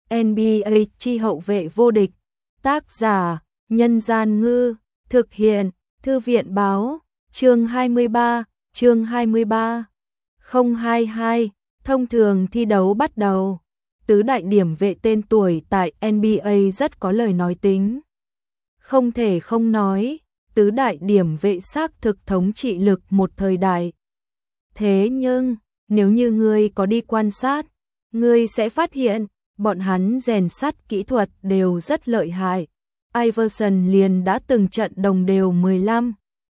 NBA chi hậu vệ vô địch. Tác giả: Nhân Gian Ngư. Thực hiện: Thư viện Báo. Chương 23. 022. Thông thường thi đấu bắt đầu. Tứ đại điểm vệ tên tuổi tại NBA rất có lời nói tính. Không thể không nói, tứ đại điểm vệ xác thực thống trị lực một thời đại. Thế nhưng, nếu như ngươi có đi quan sát, ngươi sẽ phát hiện, bọn hắn rèn sắt kỹ thuật đều rất lợi hại. Iverson liền đã từng trận đồng đều 15,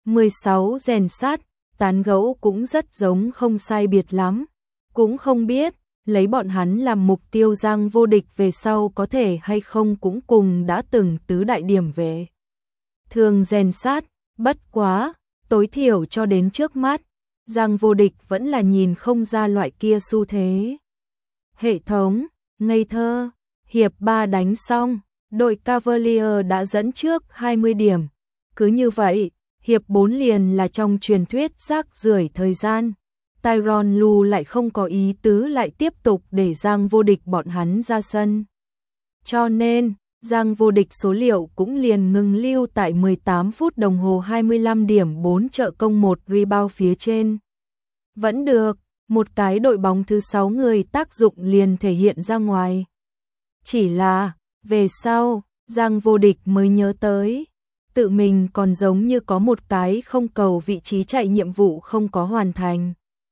16 rèn sắt, tán gẫu cũng rất giống không sai biệt lắm. Cũng không biết, lấy bọn hắn làm mục tiêu giang vô địch về sau có thể hay không cũng cùng đã từng tứ đại điểm về. Thường rèn sát, bất quá, tối thiểu cho đến trước mắt, giang vô địch vẫn là nhìn không ra loại kia xu thế. Hệ thống, ngây thơ, hiệp 3 đánh xong, đội Cavalier đã dẫn trước 20 điểm. Cứ như vậy, hiệp 4 liền là trong truyền thuyết rác rưởi thời gian. Tyronn Lue lại không có ý tứ lại tiếp tục để giang vô địch bọn hắn ra sân. Cho nên, giang vô địch số liệu cũng liền ngừng lưu tại 18 phút đồng hồ 25 điểm 4 trợ công 1 rebound phía trên. Vẫn được, một cái đội bóng thứ 6 người tác dụng liền thể hiện ra ngoài. Chỉ là, về sau, giang vô địch mới nhớ tới, tự mình còn giống như có một cái không cầu vị trí chạy nhiệm vụ không có hoàn thành.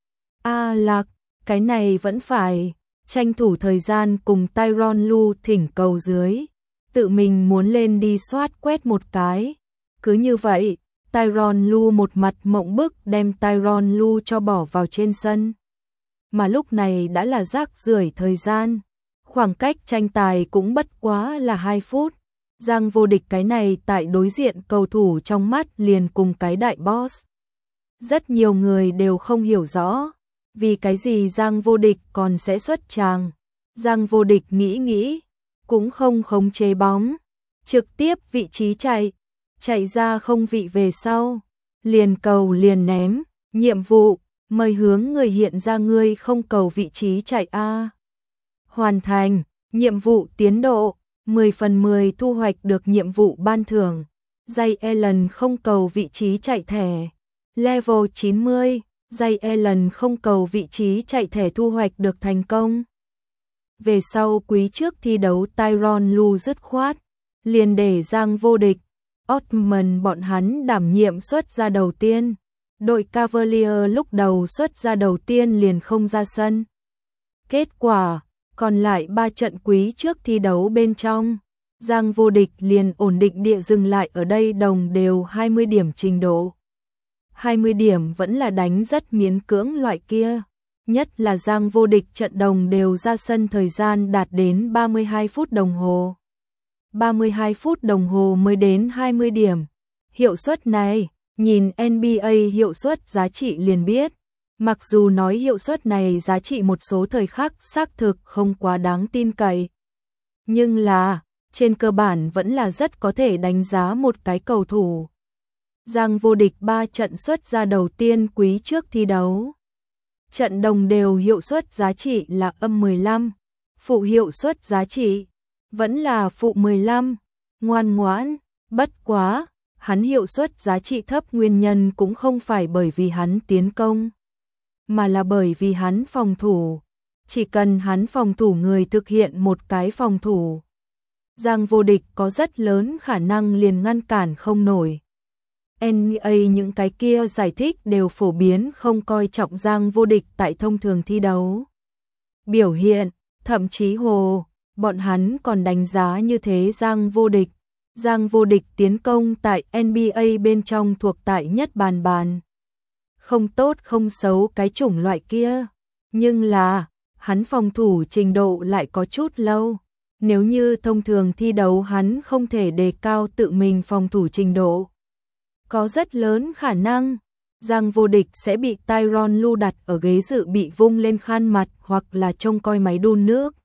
Lạc, cái này vẫn phải tranh thủ thời gian cùng Tyronn Lue thỉnh cầu dưới, tự mình muốn lên đi soát quét một cái. Cứ như vậy, Tyronn Lue một mặt mộng bức đem Tyronn Lue cho bỏ vào trên sân. Mà lúc này đã là rác rưởi thời gian, khoảng cách tranh tài cũng bất quá là 2 phút. Giang vô địch cái này tại đối diện cầu thủ trong mắt liền cùng cái đại boss. Rất nhiều người đều không hiểu rõ, vì cái gì giang vô địch còn sẽ xuất tràng. Giang vô địch nghĩ, cũng không khống chế bóng, trực tiếp vị trí chạy ra không vị về sau, liền cầu liền ném, nhiệm vụ, mời hướng người hiện ra ngươi không cầu vị trí chạy A. Hoàn thành, nhiệm vụ tiến độ, 10/10 thu hoạch được nhiệm vụ ban thưởng. Jay Allen không cầu vị trí chạy thẻ. Level 90, Jay Allen không cầu vị trí chạy thẻ thu hoạch được thành công. Về sau quý trước thi đấu Tyronn Lue dứt khoát, liền để giang vô địch, Osman bọn hắn đảm nhiệm xuất ra đầu tiên. Đội Cavalier lúc đầu xuất ra đầu tiên liền không ra sân. Kết quả, còn lại 3 trận quý trước thi đấu bên trong, giang vô địch liền ổn định địa dừng lại ở đây đồng đều 20 điểm trình độ. 20 điểm vẫn là đánh rất miễn cưỡng loại kia, nhất là giang vô địch trận đồng đều ra sân thời gian đạt đến 32 phút đồng hồ. 32 phút đồng hồ mới đến 20 điểm. Hiệu suất này, nhìn NBA hiệu suất giá trị liền biết. Mặc dù nói hiệu suất này giá trị một số thời khắc xác thực không quá đáng tin cậy, nhưng là, trên cơ bản vẫn là rất có thể đánh giá một cái cầu thủ. Giang vô địch 3 trận xuất ra đầu tiên quý trước thi đấu. Trận đồng đều hiệu suất giá trị là -15, phụ hiệu suất giá trị vẫn là phụ 15, ngoan ngoãn, bất quá, hắn hiệu suất giá trị thấp nguyên nhân cũng không phải bởi vì hắn tiến công, mà là bởi vì hắn phòng thủ. Chỉ cần hắn phòng thủ người thực hiện một cái phòng thủ, giang vô địch có rất lớn khả năng liền ngăn cản không nổi. NBA những cái kia giải thích đều phổ biến không coi trọng giang vô địch tại thông thường thi đấu biểu hiện, thậm chí bọn hắn còn đánh giá như thế giang vô địch. Giang vô địch tiến công tại NBA bên trong thuộc tại nhất bàn. Không tốt không xấu cái chủng loại kia, nhưng là, hắn phòng thủ trình độ lại có chút lâu. Nếu như thông thường thi đấu hắn không thể đề cao tự mình phòng thủ trình độ, có rất lớn khả năng, giang vô địch sẽ bị Tyronn Lue đặt ở ghế dự bị vung lên khăn mặt hoặc là trông coi máy đun nước.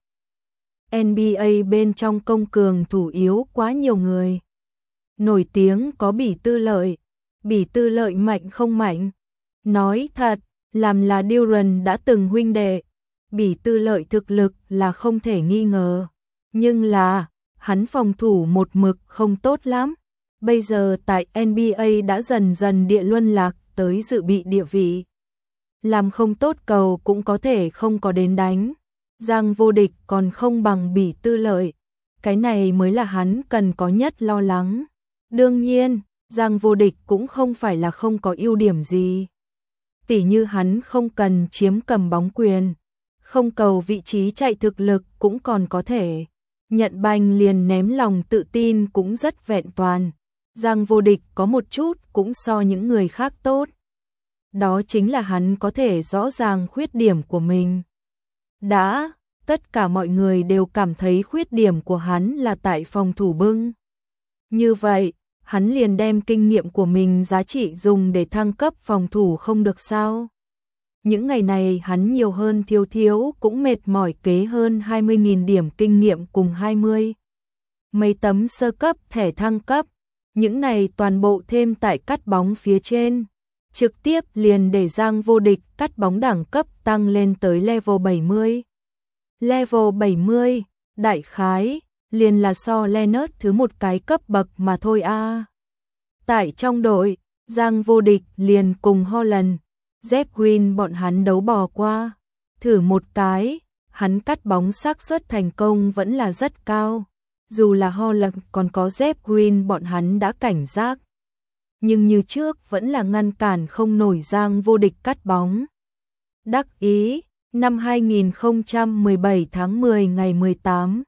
NBA bên trong công cường thủ yếu quá nhiều người. Nổi tiếng có Bỉ Tư Lợi mạnh không mạnh? Nói thật, làm là Durant đã từng huynh đệ, Bỉ Tư Lợi thực lực là không thể nghi ngờ. Nhưng là, hắn phòng thủ một mực không tốt lắm. Bây giờ tại NBA đã dần dần địa luân lạc tới dự bị địa vị. Làm không tốt cầu cũng có thể không có đến đánh. Giang vô địch còn không bằng Bỉ Tư Lợi. Cái này mới là hắn cần có nhất lo lắng. Đương nhiên, Giang vô địch cũng không phải là không có ưu điểm gì. Tỉ như hắn không cần chiếm cầm bóng quyền, không cầu vị trí chạy thực lực cũng còn có thể. Nhận banh liền ném lòng tự tin cũng rất vẹn toàn. Giang vô địch có một chút cũng so những người khác tốt. Đó chính là hắn có thể rõ ràng khuyết điểm của mình. Tất cả mọi người đều cảm thấy khuyết điểm của hắn là tại phòng thủ bưng. Như vậy, hắn liền đem kinh nghiệm của mình giá trị dùng để thăng cấp phòng thủ không được sao? Những ngày này hắn nhiều hơn thiếu cũng mệt mỏi kế hơn 20.000 điểm kinh nghiệm cùng 20. Mấy tấm sơ cấp thẻ thăng cấp, những này toàn bộ thêm tại cắt bóng phía trên. Trực tiếp liền để Giang vô địch cắt bóng đẳng cấp tăng lên tới level 70. Level 70, đại khái, liền là so Leonard thứ một cái cấp bậc mà thôi a. Tại trong đội, Giang vô địch liền cùng Holland, Jeff Green bọn hắn đấu bò qua. Thử một cái, hắn cắt bóng xác suất thành công vẫn là rất cao. Dù là Holland còn có Jeff Green bọn hắn đã cảnh giác. Nhưng như trước vẫn là ngăn cản không nổi Giang vô địch cắt bóng. Đắc ý, năm 2017 tháng 10 ngày 18.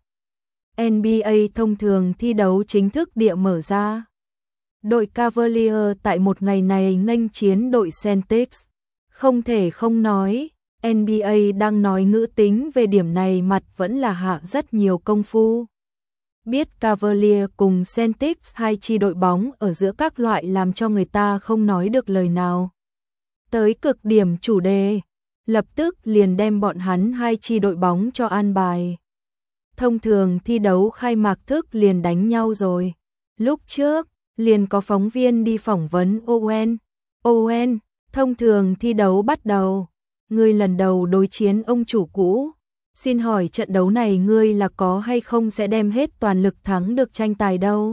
NBA thông thường thi đấu chính thức địa mở ra. Đội Cavaliers tại một ngày này nghênh chiến đội Celtics. Không thể không nói, NBA đang nói ngữ tính về điểm này mặt vẫn là hạ rất nhiều công phu. Biết Cavaliers cùng Celtics hai chi đội bóng ở giữa các loại làm cho người ta không nói được lời nào. Tới cực điểm chủ đề, lập tức liền đem bọn hắn hai chi đội bóng cho an bài. Thông thường thi đấu khai mạc thức liền đánh nhau rồi. Lúc trước, liền có phóng viên đi phỏng vấn Owen. Owen, thông thường thi đấu bắt đầu. Ngươi lần đầu đối chiến ông chủ cũ. Xin hỏi trận đấu này ngươi là có hay không sẽ đem hết toàn lực thắng được tranh tài đâu?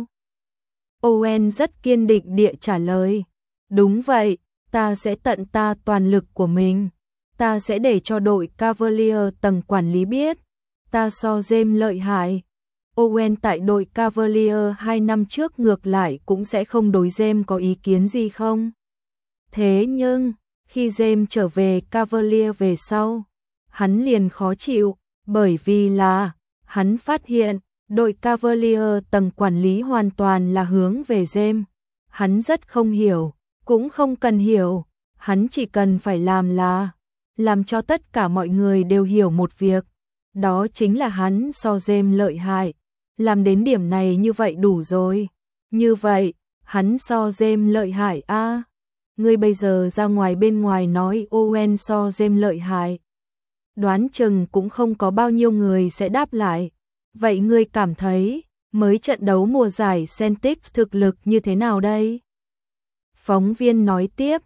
Owen rất kiên định địa trả lời. Đúng vậy, ta sẽ tận ta toàn lực của mình. Ta sẽ để cho đội Cavaliers tầng quản lý biết. Ta so James lợi hại. Owen tại đội Cavaliers 2 năm trước ngược lại cũng sẽ không đối James có ý kiến gì không? Thế nhưng, khi James trở về Cavaliers về sau, hắn liền khó chịu, bởi vì là, hắn phát hiện, đội Cavaliers tầng quản lý hoàn toàn là hướng về James. Hắn rất không hiểu, cũng không cần hiểu, hắn chỉ cần phải làm là, làm cho tất cả mọi người đều hiểu một việc. Đó chính là hắn so James lợi hại. Làm đến điểm này như vậy đủ rồi. Như vậy, hắn so James lợi hại a. Ngươi bây giờ ra ngoài bên ngoài nói Owen so James lợi hại. Đoán chừng cũng không có bao nhiêu người sẽ đáp lại. Vậy ngươi cảm thấy, mới trận đấu mùa giải Celtics thực lực như thế nào đây? Phóng viên nói tiếp,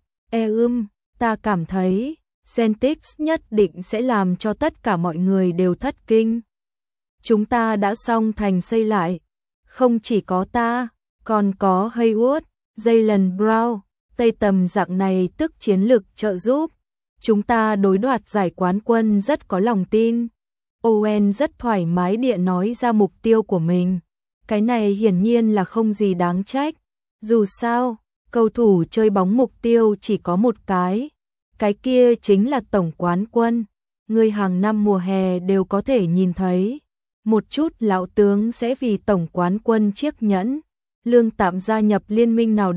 ta cảm thấy, Celtics nhất định sẽ làm cho tất cả mọi người đều thất kinh. Chúng ta đã xong thành xây lại. Không chỉ có ta, còn có Hayward, Jaylen Brown, Tây tầm dạng này tức chiến lực trợ giúp. Chúng ta đối đoạt giải quán quân rất có lòng tin. Owen rất thoải mái địa nói ra mục tiêu của mình. Cái này hiển nhiên là không gì đáng trách. Dù sao, cầu thủ chơi bóng mục tiêu chỉ có một cái. Cái kia chính là tổng quán quân. Người hàng năm mùa hè đều có thể nhìn thấy. Một chút lão tướng sẽ vì tổng quán quân chiếc nhẫn. Lương tạm gia nhập liên minh nào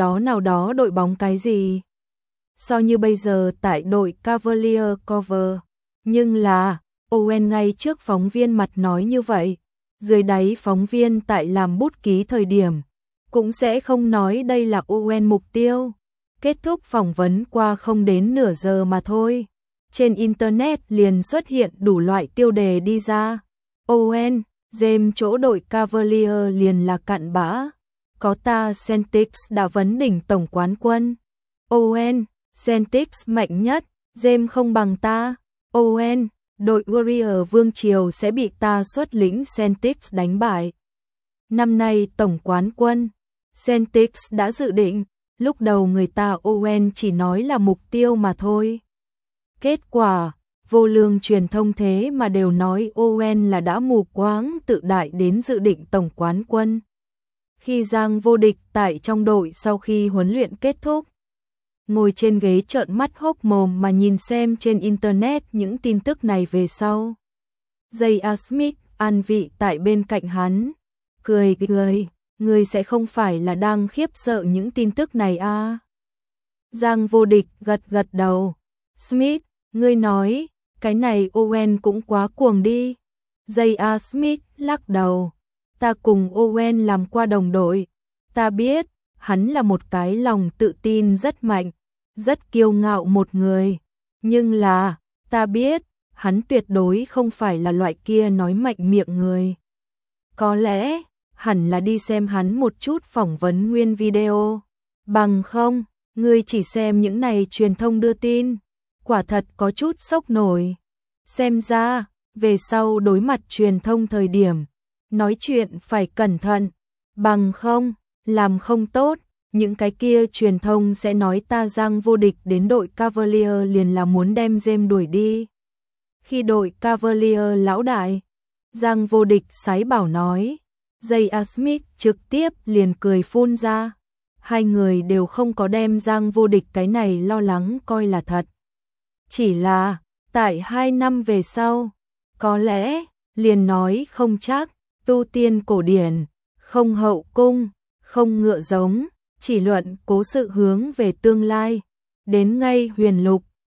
đó đội bóng cái gì. So như bây giờ tại đội Cavaliers cover. Nhưng là, Owen ngay trước phóng viên mặt nói như vậy. Dưới đáy phóng viên tại làm bút ký thời điểm. Cũng sẽ không nói đây là Owen mục tiêu. Kết thúc phỏng vấn qua không đến nửa giờ mà thôi. Trên Internet liền xuất hiện đủ loại tiêu đề đi ra. Owen, James chỗ đội Cavaliers liền là cặn bã. Có ta Celtics đã vấn đỉnh tổng quán quân. Owen, Celtics mạnh nhất, James không bằng ta. Owen, đội Warrior Vương Triều sẽ bị ta xuất lĩnh Celtics đánh bại. Năm nay tổng quán quân, Celtics đã dự định, lúc đầu người ta Owen chỉ nói là mục tiêu mà thôi. Kết quả, vô lương truyền thông thế mà đều nói Owen là đã mù quáng tự đại đến dự định tổng quán quân. Khi Giang Vô Địch tại trong đội sau khi huấn luyện kết thúc, ngồi trên ghế trợn mắt hốc mồm mà nhìn xem trên internet những tin tức này về sau. J.R. Smith an vị tại bên cạnh hắn, cười, ngươi sẽ không phải là đang khiếp sợ những tin tức này à? Giang Vô Địch gật đầu. Smith, ngươi nói, cái này Owen cũng quá cuồng đi. J.R. Smith lắc đầu. Ta cùng Owen làm qua đồng đội. Ta biết, hắn là một cái lòng tự tin rất mạnh, rất kiêu ngạo một người. Nhưng là, ta biết, hắn tuyệt đối không phải là loại kia nói mạnh miệng người. Có lẽ, hẳn là đi xem hắn một chút phỏng vấn nguyên video. Bằng không, ngươi chỉ xem những này truyền thông đưa tin. Quả thật có chút sốc nổi. Xem ra, về sau đối mặt truyền thông thời điểm, nói chuyện phải cẩn thận. Bằng không, làm không tốt, những cái kia truyền thông sẽ nói ta Giang Vô Địch đến đội Cavalier liền là muốn đem James đuổi đi. Khi đội Cavalier lão đại, Giang Vô Địch sái bảo nói, J.R. Smith trực tiếp liền cười phun ra. Hai người đều không có đem Giang Vô Địch cái này lo lắng coi là thật. Chỉ là, tại 2 năm về sau, có lẽ, liền nói không chắc, tu tiên cổ điển, không hậu cung, không ngựa giống, chỉ luận cố sự hướng về tương lai, đến ngay huyền lục,